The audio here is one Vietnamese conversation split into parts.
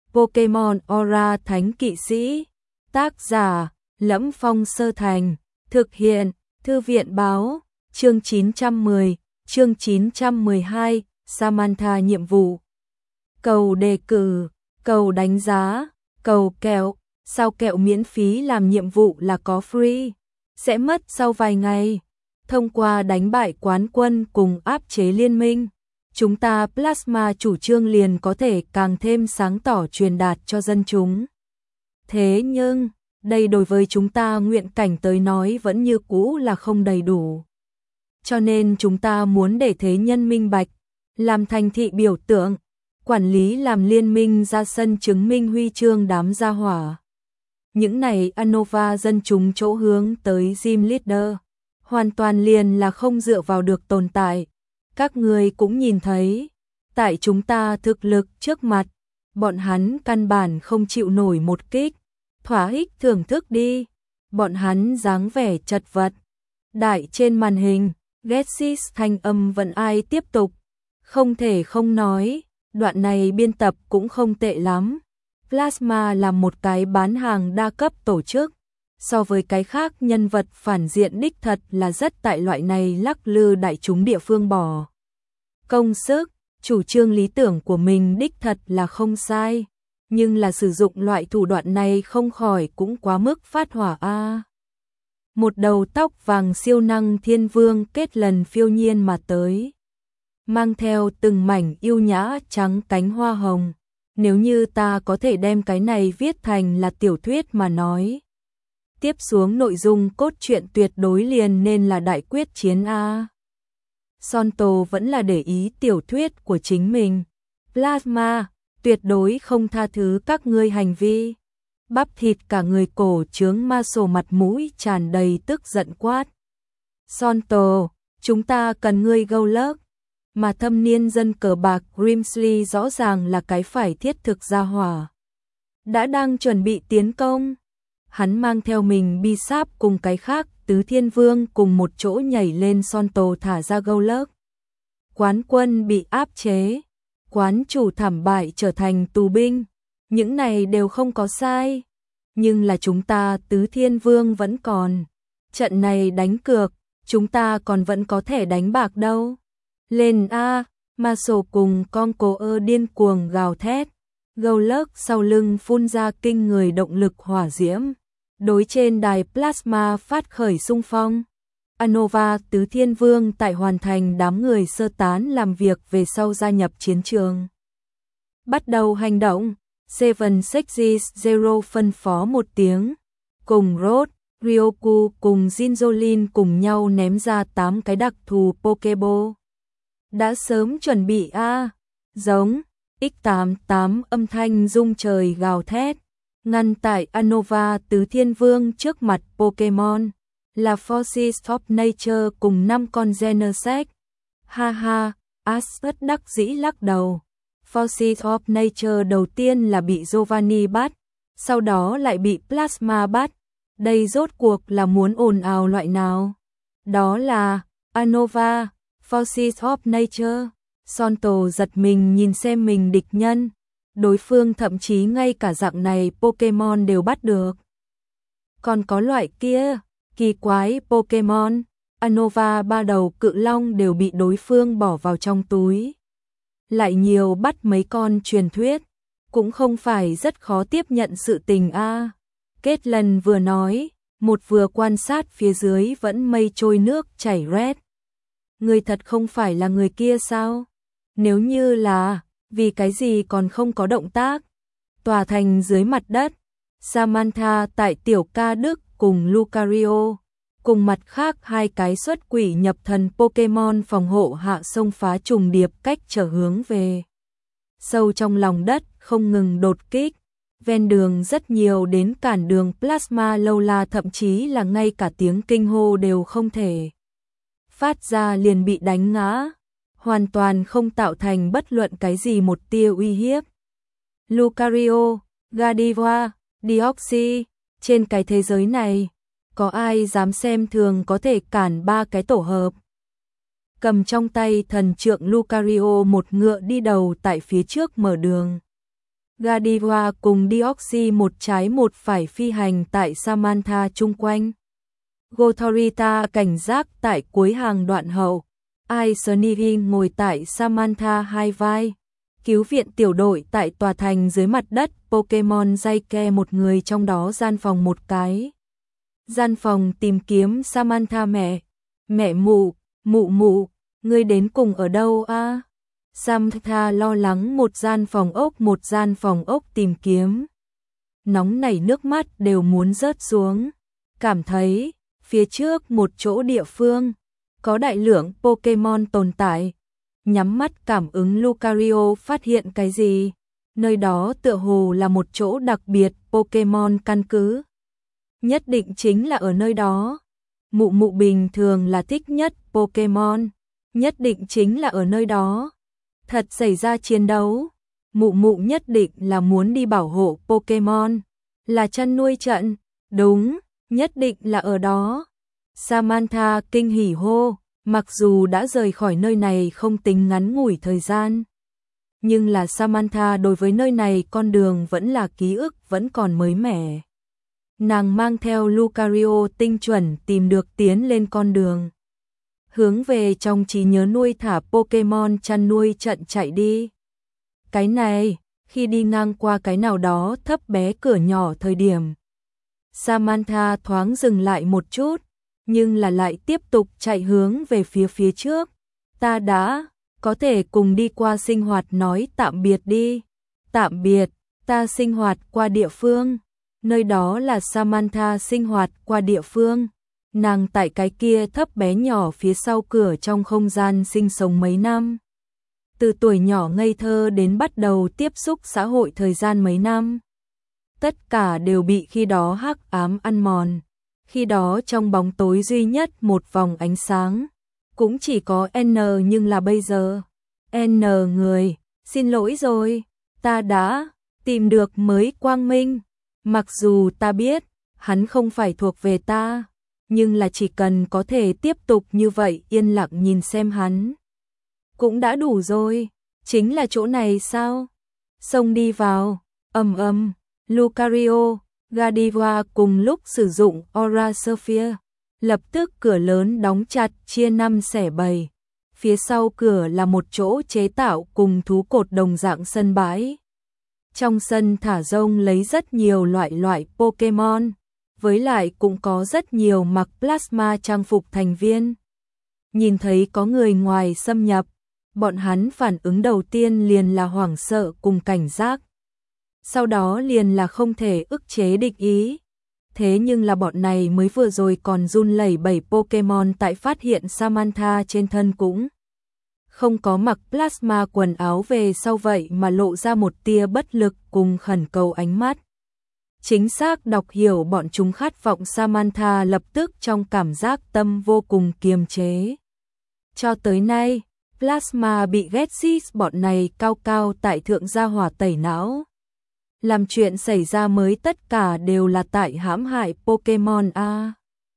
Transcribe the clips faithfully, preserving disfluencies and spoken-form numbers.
Pokemon Aura Thánh Kỵ Sĩ. Tác giả: Lẫm Phong Sơ Thành. Thực hiện: Thư viện báo. Chương chín trăm mười, chương chín trăm mười hai, Samantha nhiệm vụ. Cầu đề cử, cầu đánh giá, cầu kẹo. Sao kẹo miễn phí làm nhiệm vụ là có free, sẽ mất sau vài ngày. Thông qua đánh bại quán quân cùng áp chế liên minh, chúng ta Plasma chủ trương liền có thể càng thêm sáng tỏ truyền đạt cho dân chúng. Thế nhưng, đây đối với chúng ta nguyện cảnh tới nói vẫn như cũ là không đầy đủ. Cho nên chúng ta muốn để thế nhân minh bạch, làm thành thị biểu tượng, quản lý làm liên minh ra sân chứng minh huy chương đám gia hỏa. Những này Anova dân chúng chỗ hướng tới Gym Leader, hoàn toàn liền là không dựa vào được tồn tại. Các người cũng nhìn thấy, tại chúng ta thực lực trước mặt, bọn hắn căn bản không chịu nổi một kích. Thỏa ích thưởng thức đi, bọn hắn dáng vẻ chật vật. Đại trên màn hình, Getsis thanh âm vẫn ai tiếp tục. Không thể không nói, đoạn này biên tập cũng không tệ lắm. Plasma là một cái bán hàng đa cấp tổ chức, so với cái khác nhân vật phản diện đích thật là rất tại loại này lắc lư đại chúng địa phương bỏ công sức, chủ trương lý tưởng của mình đích thật là không sai, nhưng là sử dụng loại thủ đoạn này không khỏi cũng quá mức phát hỏa a. À. Một đầu tóc vàng siêu năng thiên vương kết lần phiêu nhiên mà tới, mang theo từng mảnh yêu nhã trắng cánh hoa hồng. Nếu như ta có thể đem cái này viết thành là tiểu thuyết mà nói, tiếp xuống nội dung cốt truyện tuyệt đối liền nên là đại quyết chiến a. Sonto vẫn là để ý tiểu thuyết của chính mình. Plasma, tuyệt đối không tha thứ các ngươi hành vi. Bắp thịt cả người cổ trướng ma sổ mặt mũi tràn đầy tức giận quát. Sonto, chúng ta cần ngươi gâu lớt. Mà thâm niên dân cờ bạc Grimsley rõ ràng là cái phải thiết thực ra hỏa. Đã đang chuẩn bị tiến công. Hắn mang theo mình bi sáp cùng cái khác tứ thiên vương cùng một chỗ nhảy lên Sonto thả ra gâu lớt. Quán quân bị áp chế. Quán chủ thảm bại trở thành tù binh. Những này đều không có sai. Nhưng là chúng ta tứ thiên vương vẫn còn. Trận này đánh cược, chúng ta còn vẫn có thể đánh bạc đâu. Lên A, ma sổ cùng con cô ơ điên cuồng gào thét. Gâu lớt sau lưng phun ra kinh người động lực hỏa diễm. Đối trên đài Plasma phát khởi xung phong. Anova tứ thiên vương tại hoàn thành đám người sơ tán làm việc về sau gia nhập chiến trường. Bắt đầu hành động, Seven Sexes Zero phân phó một tiếng. Cùng Rod, Ryoku cùng Jinjolin cùng nhau ném ra tám cái đặc thù Pokeball. Đã sớm chuẩn bị a, giống, ích tám tám âm thanh rung trời gào thét, ngăn tại Anova tứ thiên vương trước mặt Pokemon, là Forces of Nature cùng năm con Genesect. Ha ha, Ash bất đắc dĩ lắc đầu. Forces of Nature đầu tiên là bị Giovanni bắt, sau đó lại bị Plasma bắt. Đây rốt cuộc là muốn ồn ào loại nào? Đó là Anova, Forces of Nature. Sonto giật mình nhìn xem mình địch nhân. Đối phương thậm chí ngay cả dạng này Pokemon đều bắt được. Còn có loại kia, kỳ quái Pokemon, Anova ba đầu cự long đều bị đối phương bỏ vào trong túi. Lại nhiều bắt mấy con truyền thuyết, cũng không phải rất khó tiếp nhận sự tình a. À. Kết lần vừa nói, một vừa quan sát phía dưới vẫn mây trôi nước chảy rét. Người thật không phải là người kia sao? Nếu như là, vì cái gì còn không có động tác? Tòa thành dưới mặt đất, Samantha tại tiểu ca Đức cùng Lucario, cùng mặt khác hai cái xuất quỷ nhập thần Pokemon phòng hộ hạ sông phá trùng điệp cách trở hướng về. Sâu trong lòng đất không ngừng đột kích, ven đường rất nhiều đến cản đường Plasma lâu la thậm chí là ngay cả tiếng kinh hô đều không thể phát ra liền bị đánh ngã, hoàn toàn không tạo thành bất luận cái gì một tia uy hiếp. Lucario, Gardevoir, Deoxys, trên cái thế giới này, có ai dám xem thường có thể cản ba cái tổ hợp. Cầm trong tay thần trượng Lucario một ngựa đi đầu tại phía trước mở đường. Godiva cùng Deoxy một trái một phải phi hành tại Samantha chung quanh. Gothorita cảnh giác tại cuối hàng đoạn hậu. Aisonivi ngồi tại Samantha hai vai. Cứu viện tiểu đội tại tòa thành dưới mặt đất. Pokemon Jake một người trong đó gian phòng một cái. Gian phòng tìm kiếm Samantha mẹ. Mẹ mụ, mụ mụ, ngươi đến cùng ở đâu a? À? Samantha lo lắng một gian phòng ốc một gian phòng ốc tìm kiếm. Nóng nảy nước mắt đều muốn rớt xuống. Cảm thấy, phía trước một chỗ địa phương, có đại lượng Pokemon tồn tại. Nhắm mắt cảm ứng Lucario phát hiện cái gì? Nơi đó tựa hồ là một chỗ đặc biệt Pokemon căn cứ. Nhất định chính là ở nơi đó. Mụ mụ bình thường là thích nhất Pokemon. Nhất định chính là ở nơi đó. Thật xảy ra chiến đấu. Mụ mụ nhất định là muốn đi bảo hộ Pokemon. Là chăn nuôi trận. Đúng, nhất định là ở đó. Samantha kinh hỉ hô. Mặc dù đã rời khỏi nơi này không tính ngắn ngủi thời gian. Nhưng là Samantha đối với nơi này con đường vẫn là ký ức vẫn còn mới mẻ. Nàng mang theo Lucario tinh chuẩn tìm được tiến lên con đường. Hướng về trong trí nhớ nuôi thả Pokemon chăn nuôi trận chạy đi. Cái này, khi đi ngang qua cái nào đó thấp bé cửa nhỏ thời điểm. Samantha thoáng dừng lại một chút, nhưng là lại tiếp tục chạy hướng về phía phía trước. Ta đã, có thể cùng đi qua sinh hoạt nói tạm biệt đi. Tạm biệt, ta sinh hoạt qua địa phương. Nơi đó là Samantha sinh hoạt qua địa phương. Nàng tại cái kia thấp bé nhỏ phía sau cửa trong không gian sinh sống mấy năm. Từ tuổi nhỏ ngây thơ đến bắt đầu tiếp xúc xã hội thời gian mấy năm. Tất cả đều bị khi đó hắc ám ăn mòn. Khi đó trong bóng tối duy nhất một vòng ánh sáng. Cũng chỉ có N nhưng là bây giờ. N người, xin lỗi rồi, ta đã tìm được mới quang minh. Mặc dù ta biết, hắn không phải thuộc về ta. Nhưng là chỉ cần có thể tiếp tục như vậy yên lặng nhìn xem hắn. Cũng đã đủ rồi, chính là chỗ này sao? Xông đi vào, ầm ầm, Lucario, Godiva cùng lúc sử dụng Aura Sphere. Lập tức cửa lớn đóng chặt chia năm xẻ bảy. Phía sau cửa là một chỗ chế tạo cùng thú cột đồng dạng sân bãi. Trong sân thả rông lấy rất nhiều loại loại Pokemon. Với lại cũng có rất nhiều mặc plasma trang phục thành viên. Nhìn thấy có người ngoài xâm nhập, bọn hắn phản ứng đầu tiên liền là hoảng sợ cùng cảnh giác. Sau đó liền là không thể ức chế địch ý. Thế nhưng là bọn này mới vừa rồi còn run lẩy bẩy Pokemon tại phát hiện Samantha trên thân cũng không có mặc plasma quần áo về sau vậy mà lộ ra một tia bất lực cùng khẩn cầu ánh mắt. Chính xác đọc hiểu bọn chúng khát vọng Samantha lập tức trong cảm giác tâm vô cùng kiềm chế. Cho tới nay, plasma bị ghét xít bọn này cao cao tại thượng gia hỏa tẩy não. Làm chuyện xảy ra mới tất cả đều là tại hãm hại Pokemon A.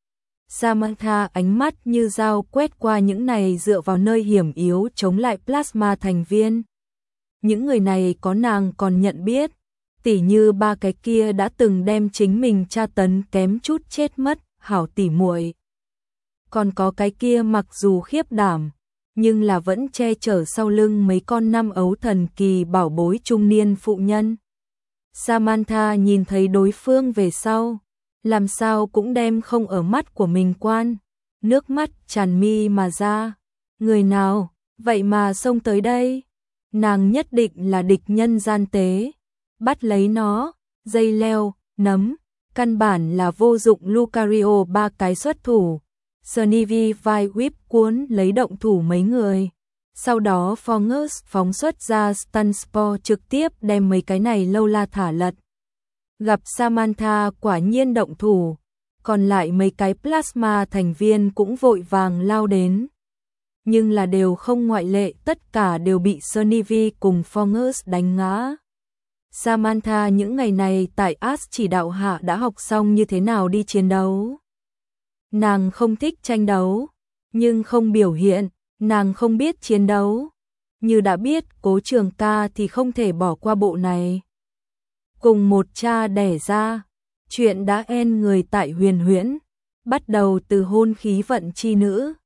Samantha ánh mắt như dao quét qua những này dựa vào nơi hiểm yếu chống lại plasma thành viên. Những người này có nàng còn nhận biết. Tỉ như ba cái kia đã từng đem chính mình tra tấn kém chút chết mất, hảo tỉ muội. Còn có cái kia mặc dù khiếp đảm, nhưng là vẫn che chở sau lưng mấy con năm ấu thần kỳ bảo bối trung niên phụ nhân. Samantha nhìn thấy đối phương về sau, làm sao cũng đem không ở mắt của mình quan, nước mắt tràn mi mà ra. Người nào, vậy mà xông tới đây? Nàng nhất định là địch nhân gian tế. Bắt lấy nó, dây leo, nấm, căn bản là vô dụng. Lucario ba cái xuất thủ, Snivy vai whip cuốn lấy động thủ mấy người. Sau đó Fongus phóng xuất ra Stun Spore trực tiếp đem mấy cái này lâu la thả lật. Gặp Samantha quả nhiên động thủ, còn lại mấy cái plasma thành viên cũng vội vàng lao đến. Nhưng là đều không ngoại lệ, tất cả đều bị Snivy cùng Fongus đánh ngã. Samantha những ngày này tại Ash chỉ đạo hạ đã học xong như thế nào đi chiến đấu. Nàng không thích tranh đấu, nhưng không biểu hiện, nàng không biết chiến đấu. Như đã biết Cố Trường Ca thì không thể bỏ qua bộ này. cùng một cha đẻ ra. Chuyện đã en người tại Huyền Huyễn, bắt đầu từ hôn khí vận chi nữ,